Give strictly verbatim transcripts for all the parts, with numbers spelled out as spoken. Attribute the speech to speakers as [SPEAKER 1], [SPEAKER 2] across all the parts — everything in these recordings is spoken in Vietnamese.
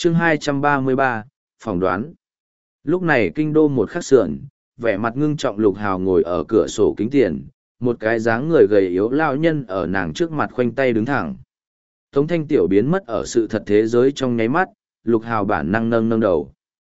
[SPEAKER 1] chương hai trăm ba mươi ba, phỏng đoán. Lúc này kinh đô một khắc sườn, vẻ mặt ngưng trọng Lục Hào ngồi ở cửa sổ kính tiền, một cái dáng người gầy yếu lao nhân ở nàng trước mặt khoanh tay đứng thẳng. Tống Thanh Tiểu biến mất ở sự thật thế giới trong nháy mắt, Lục Hào bản năng nâng nâng đầu.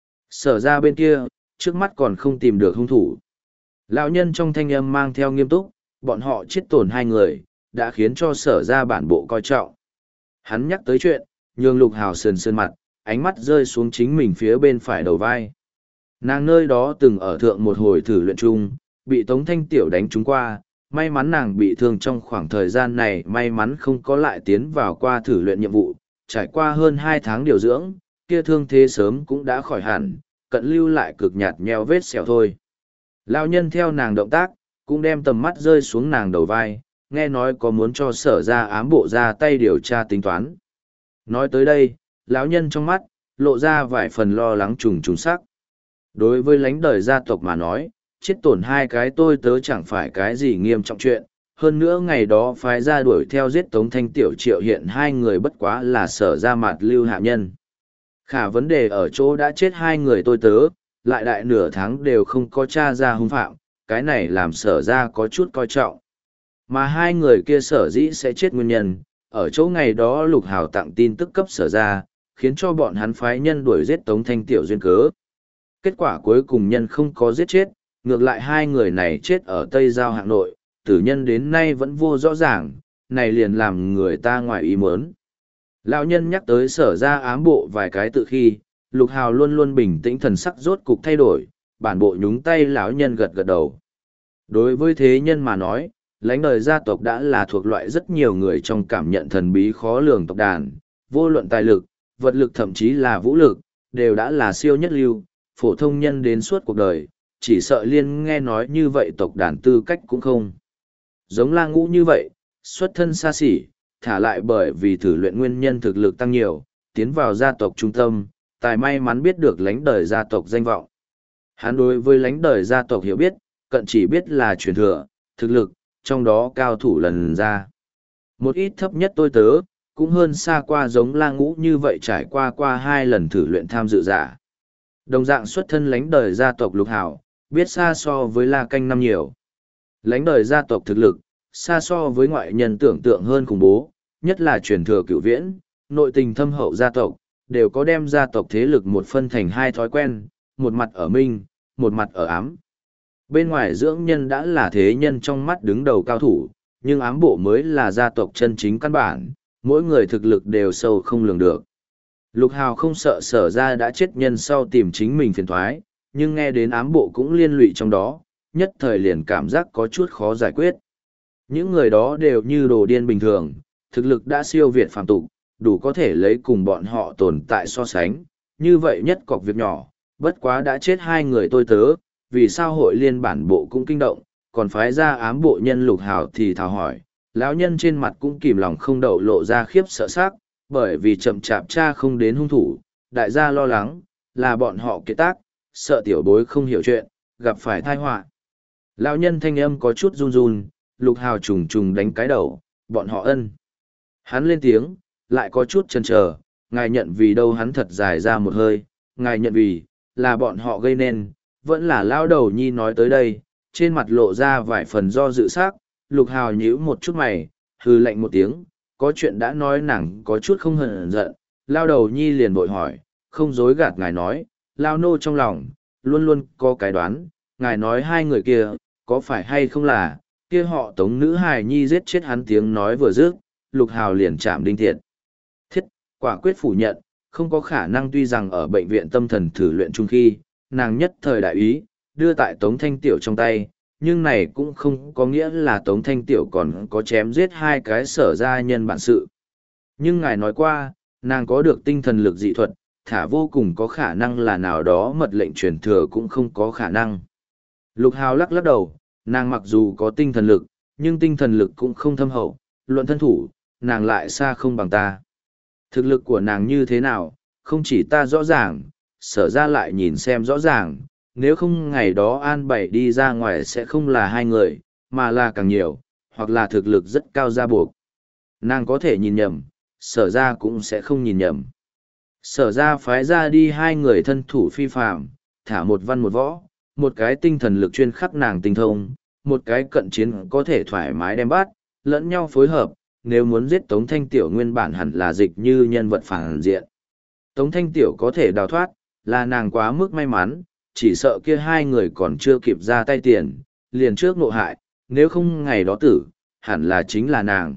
[SPEAKER 1] Sở ra bên kia, trước mắt còn không tìm được hung thủ. Lão nhân trong thanh âm mang theo nghiêm túc, bọn họ chết tổn hai người, đã khiến cho sở ra bản bộ coi trọng. Hắn nhắc tới chuyện, nhường Lục Hào sườn sườn mặt, ánh mắt rơi xuống chính mình phía bên phải đầu vai. Nàng nơi đó từng ở thượng một hồi thử luyện chung, bị Tống Thanh Tiểu đánh trúng qua, may mắn nàng bị thương trong khoảng thời gian này, may mắn không có lại tiến vào qua thử luyện nhiệm vụ, trải qua hơn hai tháng điều dưỡng, kia thương thế sớm cũng đã khỏi hẳn, cận lưu lại cực nhạt nheo vết sẹo thôi. Lão nhân theo nàng động tác, cũng đem tầm mắt rơi xuống nàng đầu vai, nghe nói có muốn cho sở ra ám bộ ra tay điều tra tính toán. Nói tới đây, lão nhân trong mắt, lộ ra vài phần lo lắng trùng trùng sắc. Đối với lãnh đời gia tộc mà nói, chết tổn hai cái tôi tớ chẳng phải cái gì nghiêm trọng chuyện, hơn nữa ngày đó phái ra đuổi theo giết Tống Thanh Tiểu Triệu hiện hai người bất quá là sở ra mặt lưu hạ nhân. Khả vấn đề ở chỗ đã chết hai người tôi tớ, lại đại nửa tháng đều không có tra ra hung phạm, cái này làm sở ra có chút coi trọng. Mà hai người kia sở dĩ sẽ chết nguyên nhân, ở chỗ ngày đó Lục Hào tặng tin tức cấp sở ra, khiến cho bọn hắn phái nhân đuổi giết Tống Thanh Tiểu duyên cớ. Kết quả cuối cùng nhân không có giết chết, ngược lại hai người này chết ở Tây Giao hạng nội, tử nhân đến nay vẫn vô rõ ràng, này liền làm người ta ngoài ý muốn. Lão nhân nhắc tới sở ra ám bộ vài cái tự khi, Lục Hào luôn luôn bình tĩnh thần sắc rốt cục thay đổi, bản bộ nhúng tay lão nhân gật gật đầu. Đối với thế nhân mà nói, lãnh đời gia tộc đã là thuộc loại rất nhiều người trong cảm nhận thần bí khó lường tộc đàn, vô luận tài lực, vật lực thậm chí là vũ lực, đều đã là siêu nhất lưu, phổ thông nhân đến suốt cuộc đời, chỉ sợ liên nghe nói như vậy tộc đàn tư cách cũng không. Giống La Ngũ như vậy, xuất thân xa xỉ, thả lại bởi vì thử luyện nguyên nhân thực lực tăng nhiều, tiến vào gia tộc trung tâm, tài may mắn biết được lãnh đời gia tộc danh vọng. Hắn đối với lãnh đời gia tộc hiểu biết, cận chỉ biết là truyền thừa, thực lực, trong đó cao thủ lần ra. Một ít thấp nhất tôi tớ, cũng hơn xa qua giống La Ngũ như vậy trải qua qua hai lần thử luyện tham dự giả. Đồng dạng xuất thân lãnh đời gia tộc Lục Hào, biết xa so với La Canh năm nhiều. Lãnh đời gia tộc thực lực, xa so với ngoại nhân tưởng tượng hơn khủng bố, nhất là truyền thừa cửu viễn, nội tình thâm hậu gia tộc, đều có đem gia tộc thế lực một phân thành hai thói quen, một mặt ở minh, một mặt ở ám. Bên ngoài dưỡng nhân đã là thế nhân trong mắt đứng đầu cao thủ, nhưng ám bộ mới là gia tộc chân chính căn bản, mỗi người thực lực đều sâu không lường được. Lục Hào không sợ sở ra đã chết nhân sau tìm chính mình phiền thoái, nhưng nghe đến ám bộ cũng liên lụy trong đó, nhất thời liền cảm giác có chút khó giải quyết. Những người đó đều như đồ điên bình thường, thực lực đã siêu việt phàm tục, đủ có thể lấy cùng bọn họ tồn tại so sánh, như vậy nhất cọc việc nhỏ, bất quá đã chết hai người tôi tớ, vì sao hội liên bản bộ cũng kinh động, còn phái ra ám bộ nhân Lục Hào thì thào hỏi, lão nhân trên mặt cũng kìm lòng không đậu lộ ra khiếp sợ sắc, bởi vì chậm chạp cha không đến hung thủ, đại gia lo lắng, là bọn họ kết tác, sợ tiểu bối không hiểu chuyện, gặp phải tai họa. Lão nhân thanh âm có chút run run, Lục Hào trùng trùng đánh cái đầu, bọn họ ân. Hắn lên tiếng, lại có chút chần chờ, ngài nhận vì đâu hắn thật dài ra một hơi, ngài nhận vì, là bọn họ gây nên, vẫn là lão đầu nhi nói tới đây, trên mặt lộ ra vài phần do dự sắc, Lục Hào nhíu một chút mày, hừ lạnh một tiếng, có chuyện đã nói nàng có chút không hờn giận, lao đầu nhi liền bội hỏi, không dối gạt ngài nói, lao nô trong lòng, luôn luôn có cái đoán, ngài nói hai người kia, có phải hay không là, kia họ tống nữ hài nhi giết chết hắn tiếng nói vừa dứt, Lục Hào liền chạm đinh thiệt. Thiết, quả quyết phủ nhận, không có khả năng tuy rằng ở bệnh viện tâm thần thử luyện chung khi, nàng nhất thời đại ý, đưa tại Tống Thanh Tiểu trong tay, nhưng này cũng không có nghĩa là Tống Thanh Tiểu còn có chém giết hai cái sở gia nhân bản sự. Nhưng ngài nói qua, nàng có được tinh thần lực dị thuật, thả vô cùng có khả năng là nào đó mật lệnh truyền thừa cũng không có khả năng. Lục Hào lắc lắc đầu, nàng mặc dù có tinh thần lực, nhưng tinh thần lực cũng không thâm hậu, luận thân thủ, nàng lại xa không bằng ta. Thực lực của nàng như thế nào, không chỉ ta rõ ràng, sở ra lại nhìn xem rõ ràng, nếu không ngày đó an bảy đi ra ngoài sẽ không là hai người, mà là càng nhiều, hoặc là thực lực rất cao ra buộc. Nàng có thể nhìn nhầm, sở ra cũng sẽ không nhìn nhầm. Sở ra phái ra đi hai người thân thủ phi phạm, thả một văn một võ, một cái tinh thần lực chuyên khắc nàng tinh thông, một cái cận chiến có thể thoải mái đem bắt, lẫn nhau phối hợp, nếu muốn giết Tống Thanh Tiểu nguyên bản hẳn là dịch như nhân vật phản diện. Tống Thanh Tiểu có thể đào thoát, là nàng quá mức may mắn, chỉ sợ kia hai người còn chưa kịp ra tay tiền, liền trước nộ hại, nếu không ngày đó tử, hẳn là chính là nàng.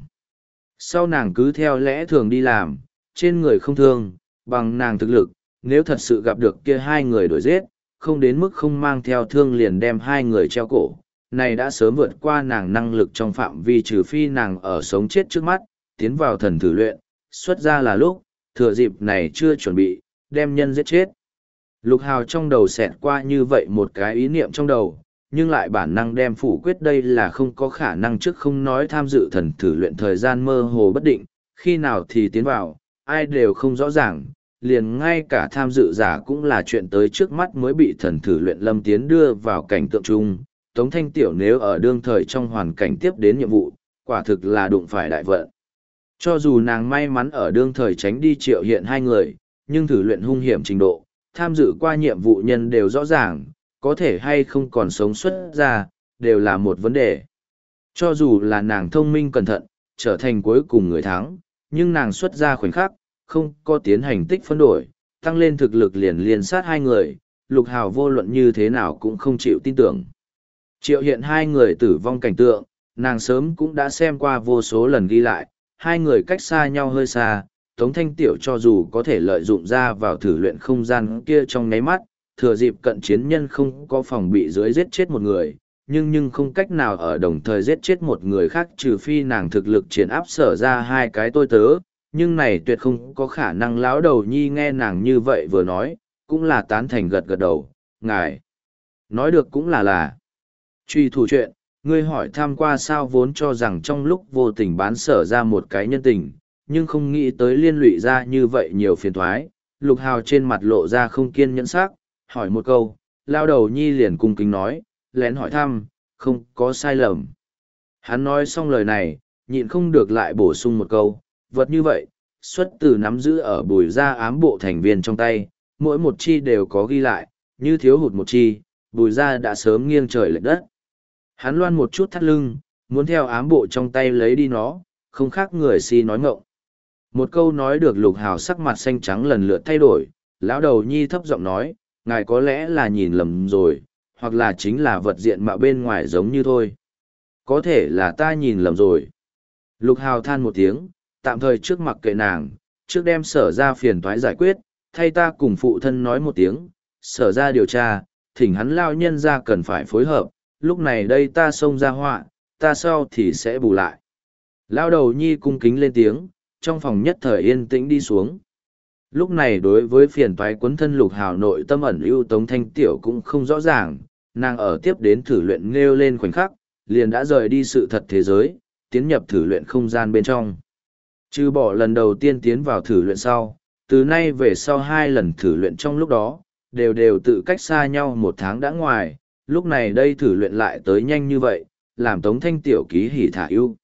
[SPEAKER 1] Sau nàng cứ theo lẽ thường đi làm, trên người không thương, bằng nàng thực lực, nếu thật sự gặp được kia hai người đuổi giết, không đến mức không mang theo thương liền đem hai người treo cổ. Này đã sớm vượt qua nàng năng lực trong phạm vi trừ phi nàng ở sống chết trước mắt, tiến vào thần thử luyện, xuất ra là lúc, thừa dịp này chưa chuẩn bị, đem nhân giết chết. Lục Hào trong đầu xẹt qua như vậy một cái ý niệm trong đầu, nhưng lại bản năng đem phủ quyết đây là không có khả năng trước không nói tham dự thần thử luyện thời gian mơ hồ bất định, khi nào thì tiến vào, ai đều không rõ ràng, liền ngay cả tham dự giả cũng là chuyện tới trước mắt mới bị thần thử luyện lâm tiến đưa vào cảnh tượng chung. Tống Thanh Tiểu nếu ở đương thời trong hoàn cảnh tiếp đến nhiệm vụ, quả thực là đụng phải đại vận. Cho dù nàng may mắn ở đương thời tránh đi triệu hiện hai người, nhưng thử luyện hung hiểm trình độ, tham dự qua nhiệm vụ nhân đều rõ ràng, có thể hay không còn sống xuất ra, đều là một vấn đề. Cho dù là nàng thông minh cẩn thận, trở thành cuối cùng người thắng, nhưng nàng xuất ra khoảnh khắc, không có tiến hành tích phân đổi, tăng lên thực lực liền liên sát hai người, Lục Hào vô luận như thế nào cũng không chịu tin tưởng. Triệu hiện hai người tử vong cảnh tượng, nàng sớm cũng đã xem qua vô số lần ghi lại, hai người cách xa nhau hơi xa, Tống Thanh Tiểu cho dù có thể lợi dụng ra vào thử luyện không gian kia trong nháy mắt, thừa dịp cận chiến nhân không có phòng bị dưới giết chết một người, nhưng nhưng không cách nào ở đồng thời giết chết một người khác trừ phi nàng thực lực triển áp sở ra hai cái tôi tớ, nhưng này tuyệt không có khả năng. Lão đầu nhi nghe nàng như vậy vừa nói, cũng là tán thành gật gật đầu, ngài nói được cũng là là. Truy thủ chuyện, ngươi hỏi tham qua sao vốn cho rằng trong lúc vô tình bán sở ra một cái nhân tình, nhưng không nghĩ tới liên lụy ra như vậy nhiều phiền thoái. Lục Hào trên mặt lộ ra không kiên nhẫn sắc, hỏi một câu, lao đầu nhi liền cung kính nói, lén hỏi thăm, không có sai lầm. Hắn nói xong lời này, nhịn không được lại bổ sung một câu, vật như vậy, xuất từ nắm giữ ở bùi gia ám bộ thành viên trong tay, mỗi một chi đều có ghi lại, như thiếu hụt một chi, bùi gia đã sớm nghiêng trời lệch đất. Hắn loan một chút thắt lưng, muốn theo ám bộ trong tay lấy đi nó, không khác người si nói ngọng. Một câu nói được Lục Hào sắc mặt xanh trắng lần lượt thay đổi, lão đầu nhi thấp giọng nói, ngài có lẽ là nhìn lầm rồi, hoặc là chính là vật diện mạo bên ngoài giống như thôi. Có thể là ta nhìn lầm rồi. Lục Hào than một tiếng, tạm thời trước mặc kệ nàng, trước đem sở ra phiền toái giải quyết, thay ta cùng phụ thân nói một tiếng, sở ra điều tra, thỉnh hắn lao nhân ra cần phải phối hợp, lúc này đây ta xông ra họa, ta sau thì sẽ bù lại. Lao đầu nhi cung kính lên tiếng, trong phòng nhất thời yên tĩnh đi xuống. Lúc này đối với phiền toái quấn thân Lục Hào nội tâm ẩn ưu Tống Thanh Tiểu cũng không rõ ràng, nàng ở tiếp đến thử luyện nêu lên khoảnh khắc, liền đã rời đi sự thật thế giới, tiến nhập thử luyện không gian bên trong. Trừ bỏ lần đầu tiên tiến vào thử luyện sau, từ nay về sau hai lần thử luyện trong lúc đó, đều đều tự cách xa nhau một tháng đã ngoài, lúc này đây thử luyện lại tới nhanh như vậy, làm Tống Thanh Tiểu ký hỉ thả ưu.